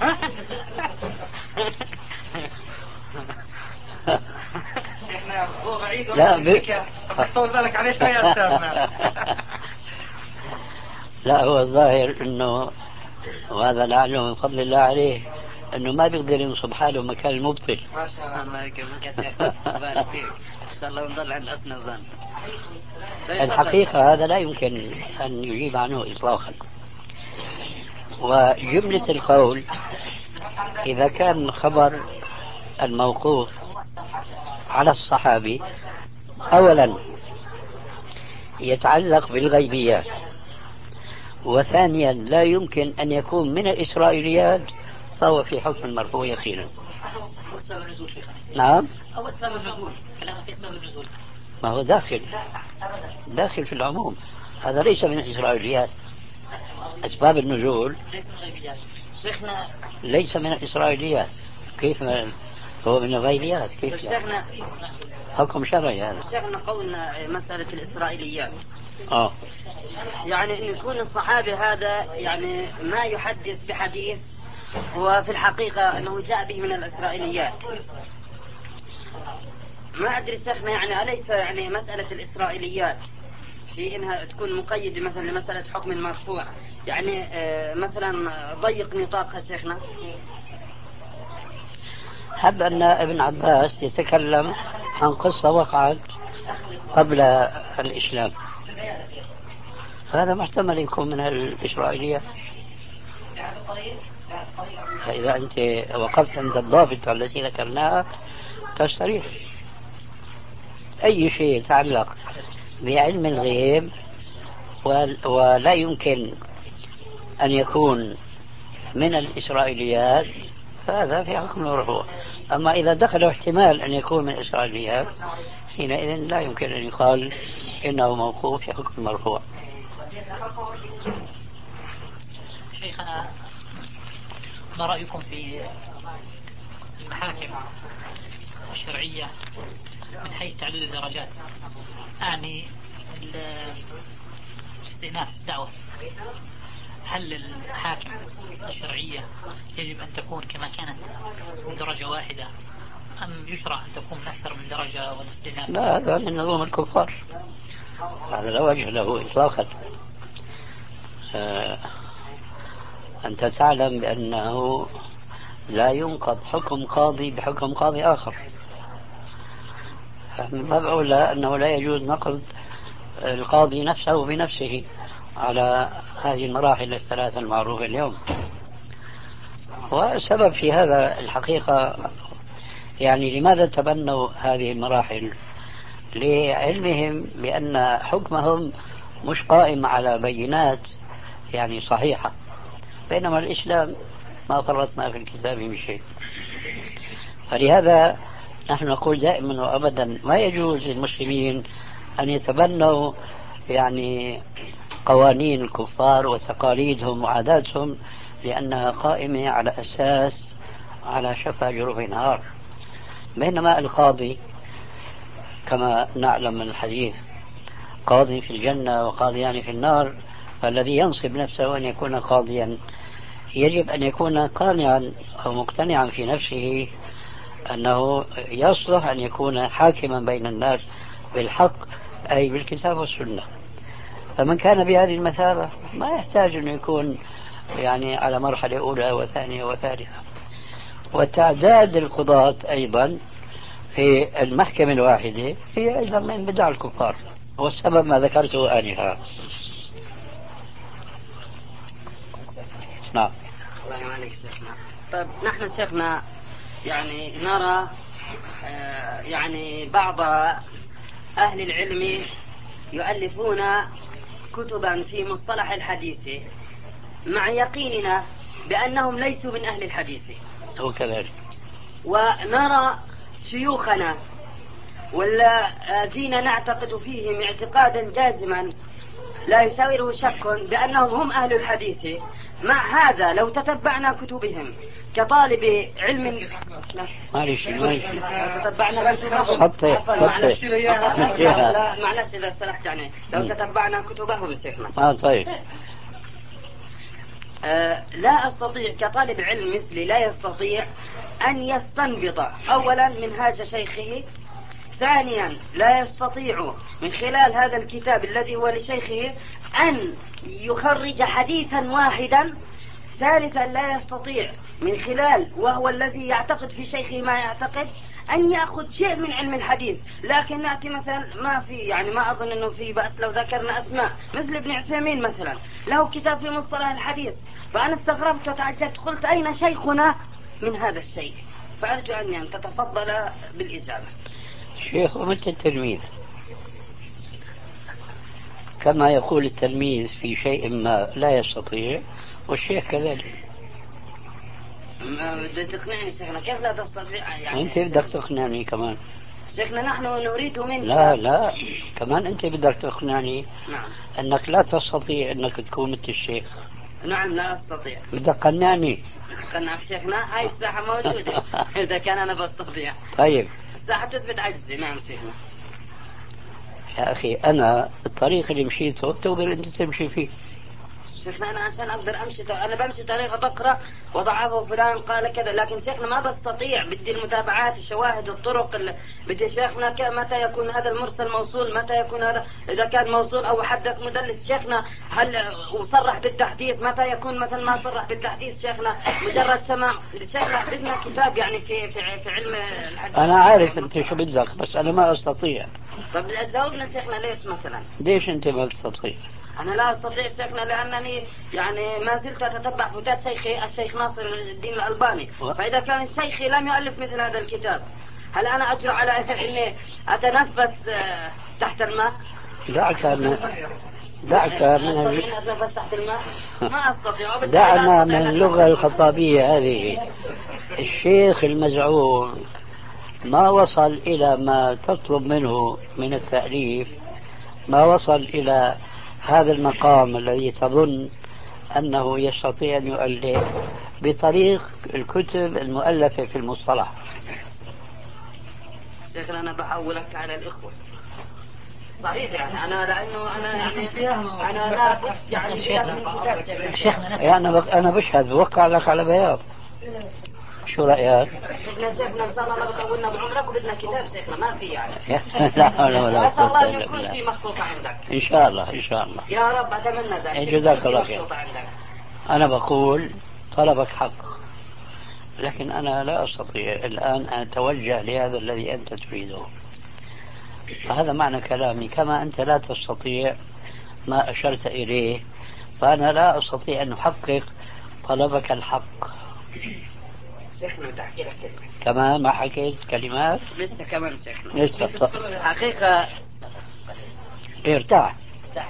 لا ب... بالك عليه شوية أستاذنا. لا هو الظاهر انه، وهذا لعله من فضل الله عليه، انه ما بيقدر ينصب حاله مكان المبطل. ما شاء الله يكرمك يا شيخ، بارك فيك، ان شاء الله نضل عند حسن الظن. الحقيقة هذا لا يمكن ان يجيب عنه اطلاقا. وجملة القول اذا كان خبر الموقوف على الصحابي اولا يتعلق بالغيبيات، وثانيا لا يمكن أن يكون من الإسرائيليات، فهو في حكم المرفوع يقينا. نعم. أو أسباب النزول، كلام في أسباب النزول. ما هو داخل داخل في العموم، هذا ليس من الإسرائيليات. أسباب النزول ليس من الغيبيات. شيخنا ليس من الإسرائيليات. كيف من هو من الغيبيات؟ كيف شيخنا حكم شرعي هذا؟ شيخنا قولنا مسألة الإسرائيليات آه. يعني أن يكون الصحابي هذا يعني ما يحدث بحديث وفي الحقيقة أنه جاء به من الإسرائيليات. ما أدري شيخنا يعني أليس يعني مسألة الإسرائيليات في إنها تكون مقيدة مثلا لمسألة حكم المرفوع، يعني آه مثلا ضيق نطاقها شيخنا. حب أن ابن عباس يتكلم عن قصة وقعت قبل الإسلام، فهذا محتمل يكون من الإسرائيلية. فإذا أنت وقفت عند الضابط التي ذكرناها تستريح. أي شيء يتعلق بعلم الغيب ولا يمكن أن يكون من الإسرائيليات فهذا في حكم المرفوع. أما إذا دخل احتمال أن يكون من الإسرائيليات حينئذ لا يمكن أن يقال إنه موقوف في حكم المرفوع. شيخنا، ما رأيكم في المحاكم الشرعية من حيث تعدد الدرجات؟ أعني استئناف الدعوة، هل المحاكم الشرعية يجب أن تكون كما كانت من درجة واحدة أم يشرع أن تكون من أكثر من درجة والاستئناف؟ لا، هذا من نظام الكفار، هذا لا وجه له إطلاقا. آه أنت تعلم بأنه لا ينقض حكم قاضي بحكم قاضي آخر، من باب أولى أنه لا يجوز نقض القاضي نفسه بنفسه على هذه المراحل الثلاثة المعروفة اليوم. والسبب في هذا الحقيقة يعني لماذا تبنوا هذه المراحل؟ لعلمهم بأن حكمهم مش قائم على بينات يعني صحيحة، بينما الإسلام ما فرطنا في الكتاب من شيء. فلهذا نحن نقول دائما وأبدا ما يجوز للمسلمين أن يتبنوا يعني قوانين الكفار وتقاليدهم وعاداتهم لأنها قائمة على أساس على شفا جروف نهار. بينما القاضي كما نعلم من الحديث قاضي في الجنة وقاضيان في النار، فالذي ينصب نفسه أن يكون قاضيا يجب أن يكون قانعا أو مقتنعا في نفسه أنه يصلح أن يكون حاكما بين الناس بالحق، أي بالكتاب والسنة. فمن كان بهذه المثابة ما يحتاج أن يكون يعني على مرحلة أولى وثانية وثالثة. وتعداد القضاة أيضا في المحكمة الواحدة هي أيضا من بدع الكفار، والسبب ما ذكرته آنفا. نعم. الله يعينك شيخنا. طيب نحن شيخنا يعني نرى آه يعني بعض أهل العلم يؤلفون كتبا في مصطلح الحديث مع يقيننا بأنهم ليسوا من أهل الحديث، هو كذلك. ونرى شيوخنا ولا دين نعتقد فيهم اعتقادا جازما لا يساوره شك بأنهم هم أهل الحديث، مع هذا لو تتبعنا كتبهم كطالب علم معلش معلش تتبعنا كتبهم خطي خطي لا معلش إذا سلحت يعني لو تتبعنا كتبهم شيخنا اه طيب آه لا أستطيع كطالب علم مثلي لا يستطيع أن يستنبط أولا منهاج شيخه، ثانيا لا يستطيع من خلال هذا الكتاب الذي هو لشيخه أن يخرج حديثا واحدا، ثالثا لا يستطيع من خلال وهو الذي يعتقد في شيخه ما يعتقد أن يأخذ شيء من علم الحديث. لكن نأتي مثلا ما في يعني ما أظن أنه في بأس لو ذكرنا أسماء مثل ابن عثيمين مثلا له كتاب في مصطلح الحديث، فأنا استغربت وتعجبت قلت أين شيخنا من هذا الشيء؟ فأرجو أن تتفضل بالإجابة. شيخ ومتى التلميذ كما يقول التلميذ في شيء ما لا يستطيع والشيخ كذلك. ما بدك تقنعني شيخنا كيف لا تستطيع يعني؟ وانت بدك تقنعني كمان. شيخنا نحن نريد منك لا لا كمان انت بدك تقنعني. نعم. انك لا تستطيع انك تكون مثل الشيخ. نعم لا استطيع. بدك قنعني. قنعك شيخنا هاي الساحة موجودة اذا كان انا بستطيع. طيب الساحة تثبت عجزي. نعم شيخنا. يا اخي انا الطريق اللي مشيته بتقدر انت تمشي فيه. شيخنا أنا عشان أقدر أمشي أنا بمشي طريقة بقرأ وضعفه فلان قال كذا، لكن شيخنا ما بستطيع بدي المتابعات الشواهد الطرق اللي بدي شيخنا متى يكون هذا المرسل موصول متى يكون هذا إذا كان موصول أو حدث مدلس شيخنا هل وصرح بالتحديث متى يكون مثلا ما صرح بالتحديث شيخنا مجرد سماع. شيخنا بدنا كتاب يعني في في في علم الحديث. أنا عارف أنت شو بدك بس أنا ما أستطيع. طب جاوبنا شيخنا ليش مثلا؟ ليش أنت ما بتستطيع؟ أنا لا أستطيع شيخنا لأنني يعني ما زلت أتتبع فتاة شيخي الشيخ ناصر الدين الألباني، فإذا كان الشيخ لم يؤلف مثل هذا الكتاب هل أنا أجرؤ على أني أتنفس تحت الماء؟ دعك من دعك من أتنفس تحت الماء؟ ما أستطيع. دعنا من اللغة الخطابية هذه. الشيخ المزعوم ما وصل إلى ما تطلب منه من التأليف، ما وصل إلى هذا المقام الذي تظن أنه يستطيع أن يؤلف بطريق الكتب المؤلفة في المصطلح. شيخنا أنا بحولك على الإخوة صحيح يعني أنا لأنه أنا يعني أنا لا بد يعني شيخنا يعني أنا بشهد بوقع لك على بياض. شو رأيك؟ شيخنا شيخنا إن شاء الله ما بطولنا بعمرك وبدنا كتاب شيخنا ما في يعني. لا لا ولا أسأل الله أن يكون في مخطوطة عندك. إن شاء الله إن شاء الله. يا رب أتمنى ذلك. جزاك الله خير. أنا بقول طلبك حق، لكن أنا لا أستطيع الآن أن أتوجه لهذا الذي أنت تريده. فهذا معنى كلامي، كما أنت لا تستطيع ما أشرت إليه فأنا لا أستطيع أن أحقق طلبك الحق. شيخنا تحكي لك كلمة. كمان ما حكيت كلمات؟ لسه كمان شيخنا. لسه حقيقة ارتاح.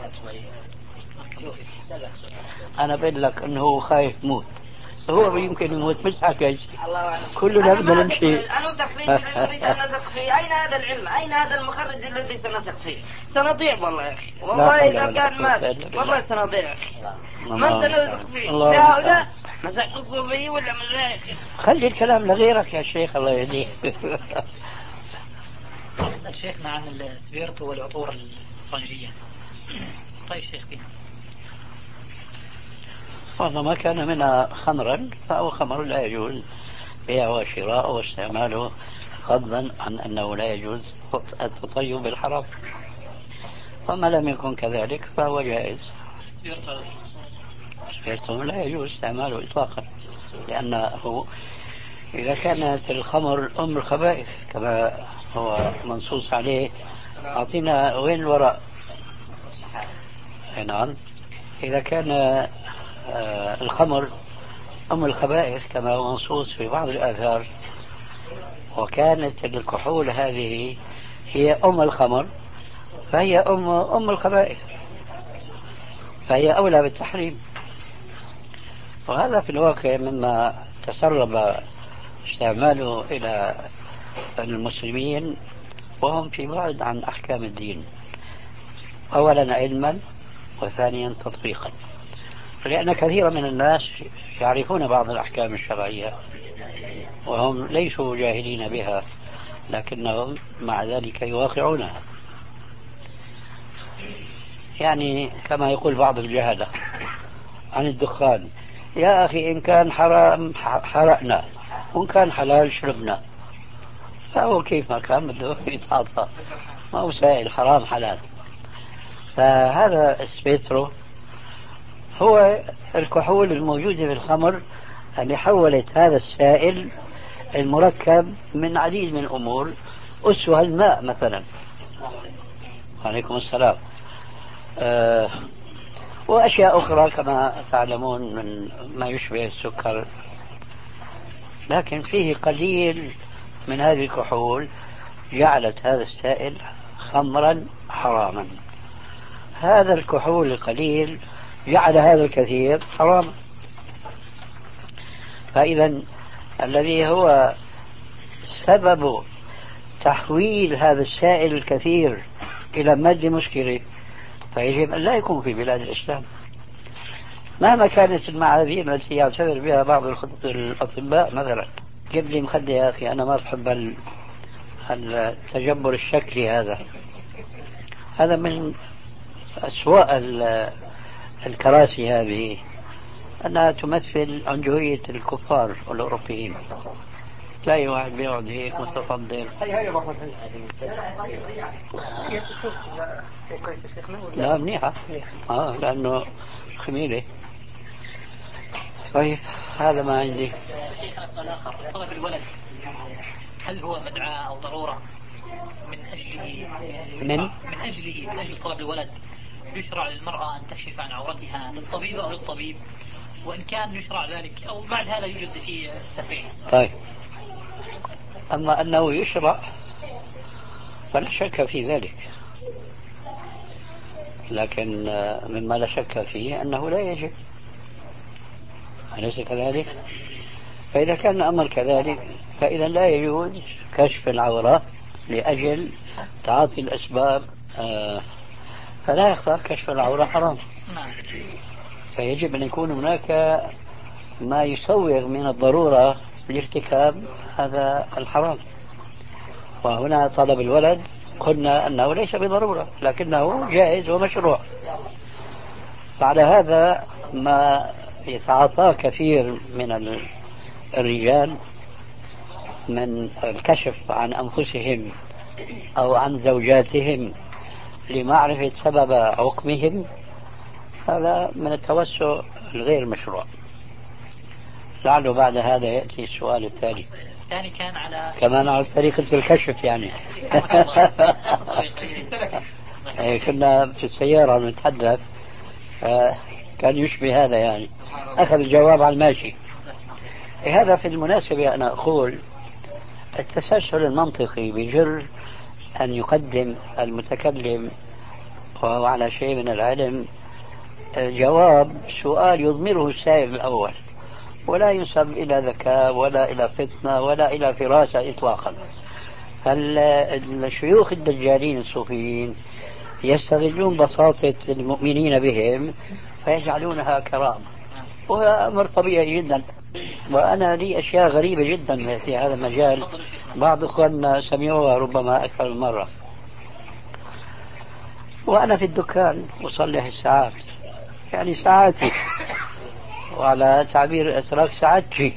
أنا بقول لك أنه هو خايف موت، هو يمكن يموت مش حكي كلنا بدنا نمشي. أنا تقريبا أريد أن نثق فيه. أين هذا العلم؟ أين هذا المخرج الذي سنثق فيه؟ سنضيع والله يا أخي والله إذا كان مات والله سنضيع يا أخي. من سنثق فيه؟ هؤلاء مساك الصوفية ولا مشايخ؟ خلي الكلام لغيرك يا شيخ الله يهديك. أسأل شيخنا عن السبيرتو والعطور الفرنجية. طيب شيخ فيها والله ما كان منها خمرا فهو خمر لا يجوز بيعه وشراءه واستعماله، فضلا عن أنه لا يجوز التطيب بالحرام، وما لم يكن كذلك فهو جائز. سبيرتو لا يجوز استعماله إطلاقا، لأنه إذا كانت الخمر أم الخبائث كما هو منصوص عليه. أعطينا وين الوراء؟ نعم. إذا كان آه الخمر أم الخبائث كما هو منصوص في بعض الآثار، وكانت الكحول هذه هي أم الخمر فهي أم أم الخبائث، فهي أولى بالتحريم. وهذا في الواقع مما تسرب استعماله إلى المسلمين وهم في بعد عن أحكام الدين، أولا علما وثانيا تطبيقا، لأن كثيرا من الناس يعرفون بعض الأحكام الشرعية وهم ليسوا جاهلين بها، لكنهم مع ذلك يواقعونها. يعني كما يقول بعض الجهلة عن الدخان: يا أخي إن كان حرام حرقنا وإن كان حلال شربنا. فهو كيف ما كان بده يتعاطى، ما هو سائل حرام حلال. فهذا السبيترو هو الكحول الموجودة في الخمر اللي حولت هذا السائل المركب من عديد من الأمور، أسوأ الماء مثلا. عليكم السلام. أه وأشياء أخرى كما تعلمون من ما يشبه السكر، لكن فيه قليل من هذه الكحول جعلت هذا السائل خمرا حراما. هذا الكحول القليل جعل هذا الكثير حراما. فإذا الذي هو سبب تحويل هذا السائل الكثير إلى مادة مسكرة فيجب أن لا يكون في بلاد الإسلام، مهما كانت المعاذير التي يعتبر بها بعض الأطباء. مثلا جيب لي مخدة يا أخي، أنا ما بحب التجبر الشكلي هذا. هذا من أسوأ الكراسي هذه، أنها تمثل عنجهية الكفار والأوروبيين. تلاقي واحد بيقعد هيك متفضل. لا منيحة، آه لأنه خميلة. طيب هذا ما عندي. شيخنا سؤال آخر، طلب الولد هل هو مدعاة أو ضرورة من أجله من من أجله من أجل طلب الولد يشرع للمرأة أن تكشف عن عورتها للطبيب أو للطبيب، وإن كان يشرع ذلك أو بعد هذا يوجد فيه تفريع؟ طيب، أما أنه يشرع فلا شك في ذلك، لكن مما لا شك فيه أنه لا يجب، أليس كذلك؟ فإذا كان الأمر كذلك فإذا لا يجوز كشف العورة لأجل تعاطي الأسباب، آه فلا يختار كشف العورة حرام. فيجب أن يكون هناك ما يسوغ من الضرورة لارتكاب هذا الحرام. وهنا طلب الولد قلنا أنه ليس بضرورة لكنه جائز ومشروع. بعد هذا ما يتعاطى كثير من الرجال من الكشف عن أنفسهم أو عن زوجاتهم لمعرفة سبب عقمهم، هذا من التوسع الغير مشروع. لعله بعد هذا يأتي السؤال التالي. الثاني كان على كمان على طريقة الكشف يعني. كنا في السيارة نتحدث كان يشبه هذا يعني، أخذ الجواب على الماشي. هذا في المناسبة أنا أقول التسلسل المنطقي بجر أن يقدم المتكلم وهو على شيء من العلم جواب سؤال يضمره السائل الأول، ولا ينسب إلى ذكاء ولا إلى فتنة ولا إلى فراسة إطلاقا. فالشيوخ الدجالين الصوفيين يستغلون بساطة المؤمنين بهم فيجعلونها كرامة، وهذا أمر طبيعي جدا. وأنا لي أشياء غريبة جدا في هذا المجال، بعض أخواننا سمعوها ربما أكثر من مرة. وأنا في الدكان أصلح الساعات، يعني ساعاتي، وعلى تعبير الأسراك ساعتي.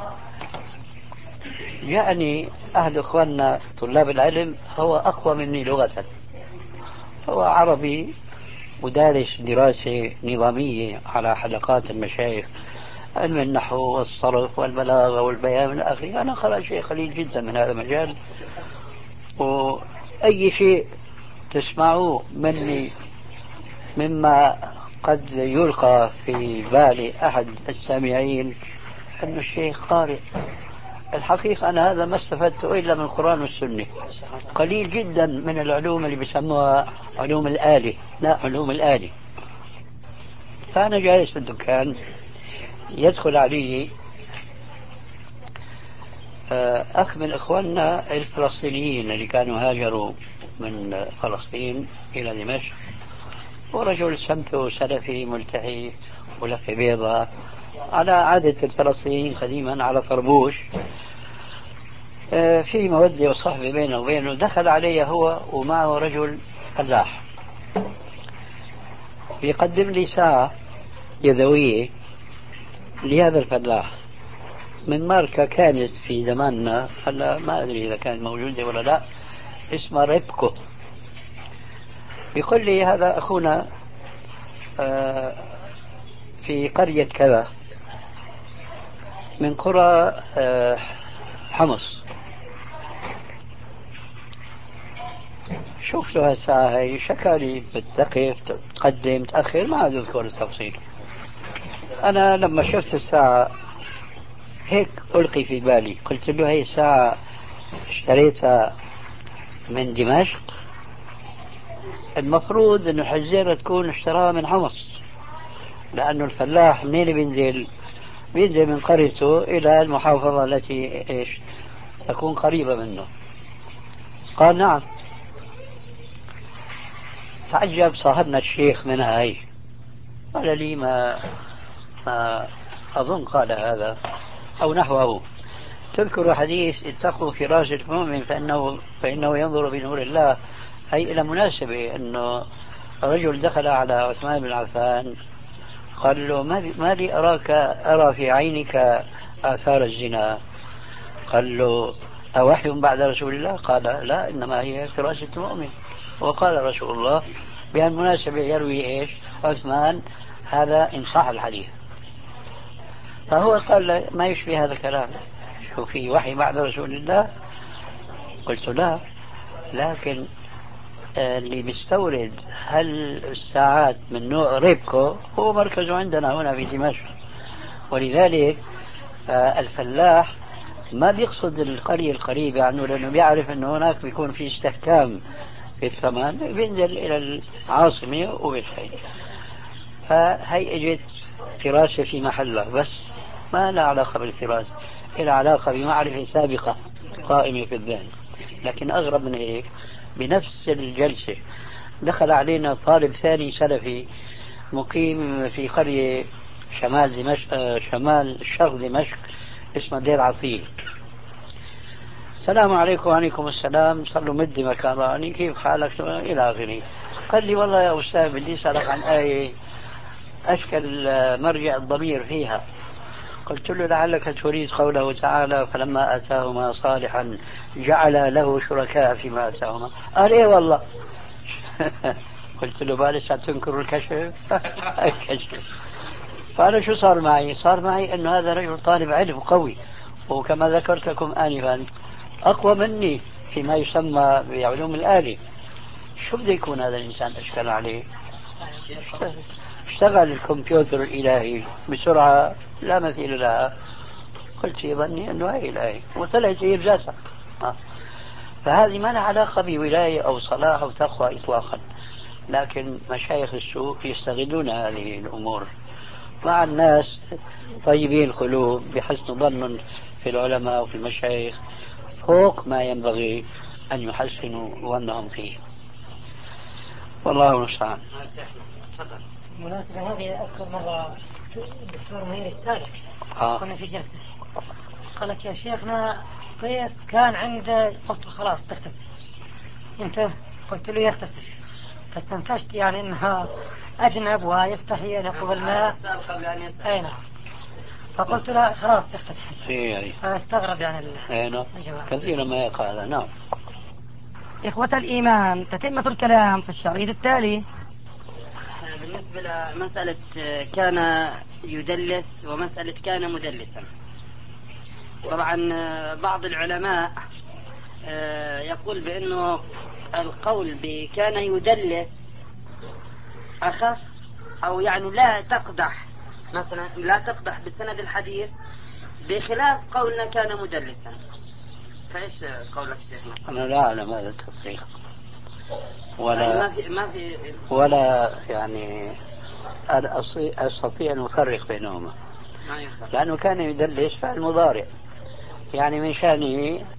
يعني أهل أخواننا طلاب العلم هو أقوى مني لغة، هو عربي ودارس دراسة نظامية على حلقات المشايخ، علم النحو والصرف والبلاغة والبيان من آخره. أنا قرأ شيء قليل جدا من هذا المجال، وأي شيء تسمعوه مني مما قد يلقى في بال أحد السامعين أن الشيخ قارئ. الحقيقة أنا هذا ما استفدته إلا من القرآن والسنة، قليل جدا من العلوم اللي بيسموها علوم الآلة، لا علوم الآلة. فأنا جالس في الدكان، يدخل علي أخ من إخواننا الفلسطينيين اللي كانوا هاجروا من فلسطين إلى دمشق، ورجل سمته سلفي ملتحي ولفة بيضاء على عادة الفلسطينيين قديما على طربوش، في مودة وصحبة بينه وبينه. دخل علي هو ومعه رجل فلاح يقدم لي ساعة يدوية لهذا الفلاح من ماركة كانت في زماننا، هلا ما أدري إذا كانت موجودة ولا لا، اسمها ريبكو. يقول لي هذا أخونا في قرية كذا من قرى حمص، شوف له هالساعة هي شكالي بتقف تقدم تأخر ما أذكر التفصيل. أنا لما شفت الساعة هيك ألقي في بالي، قلت له هي ساعة اشتريتها من دمشق، المفروض أنه حزيرة تكون اشتراها من حمص، لأنه الفلاح منين بينزل؟ بينزل من قريته إلى المحافظة التي إيش تكون قريبة منه. قال نعم. تعجب صاحبنا الشيخ منها هي، قال لي ما, ما أظن قال هذا أو نحوه. تذكر حديث اتقوا فراش المؤمن فإنه, فإنه ينظر بنور الله، أي إلى مناسبة أنه رجل دخل على عثمان بن عفان قال له ما لي أراك أرى في عينك آثار الزنا؟ قال له أوحي بعد رسول الله؟ قال لا، إنما هي فراسة المؤمن. وقال رسول الله بهالمناسبة يروي إيش عثمان هذا إن صح الحديث. فهو قال ما يشبه هذا الكلام، شو في وحي بعد رسول الله؟ قلت لا، لكن اللي بيستورد هالساعات من نوع ريبكو هو مركزه عندنا هنا في دمشق، ولذلك الفلاح ما بيقصد القرية القريبة عنه لأنه بيعرف أنه هناك بيكون في استحكام في الثمن، بينزل إلى العاصمة وبيشتري. فهي اجت فراسة في محلها، بس ما لها علاقة بالفراسة، إلى علاقة بمعرفة سابقة قائمة في الذهن. لكن أغرب من هيك، بنفس الجلسة دخل علينا طالب ثاني سلفي مقيم في قرية شمال دمشق، شمال شرق دمشق، اسمه دير عطيل. السلام عليكم. وعليكم السلام. صار له مدة ما كان راني، كيف حالك إلى آخره. قال لي والله يا أستاذ بدي أسألك عن آية أشكل مرجع الضمير فيها. قلت له لعلك تريد قوله تعالى فلما أتاهما صالحا جعل له شركاء فيما أتاهما. قال إيه والله. قلت له بالسا تنكر الكشف. الكشف. فأنا شو صار معي؟ صار معي أنه هذا رجل طالب علم قوي، وكما ذكرت لكم آنفا أقوى مني فيما يسمى بعلوم الآلة. شو بده يكون هذا الإنسان أشكال عليه؟ اشتغل الكمبيوتر الإلهي بسرعة لا مثيل لها. قلت في ظني أنه هي الآية وطلعت هي بذاتها. فهذه ما لها علاقة بولاية أو صلاح أو تقوى إطلاقا، لكن مشايخ السوء يستغلون هذه الأمور مع الناس طيبين القلوب بحسن ظن في العلماء وفي المشايخ فوق ما ينبغي أن يحسنوا ظنهم فيه. والله المستعان. بالمناسبة هذه أذكر مرة الدكتور منير السالك آه. كنا في جلسة قال لك يا شيخنا طيب كان عنده، قلت خلاص تغتسل انت؟ قلت له يغتسل، فاستنتجت يعني انها اجنب ويستحي ان يقوم الماء. اي نعم. فقلت له خلاص تغتسل. فاستغرب يعني ال... كثيرا ما يقع هذا. نعم. إخوة الإيمان، تتمة الكلام في الشريط التالي. بالنسبة لمسألة كان يدلس ومسألة كان مدلسا، طبعا بعض العلماء يقول بأنه القول بكان يدلس أخف، أو يعني لا تقدح مثلا لا تقدح بسند الحديث، بخلاف قولنا كان مدلسا. فإيش قولك شيخنا؟ أنا لا أعلم هذا التفريق ولا يعني ما في ما في ولا يعني أستطيع أن أفرق بينهما، لأنه كان يدلس فعل مضارع، يعني من شأنه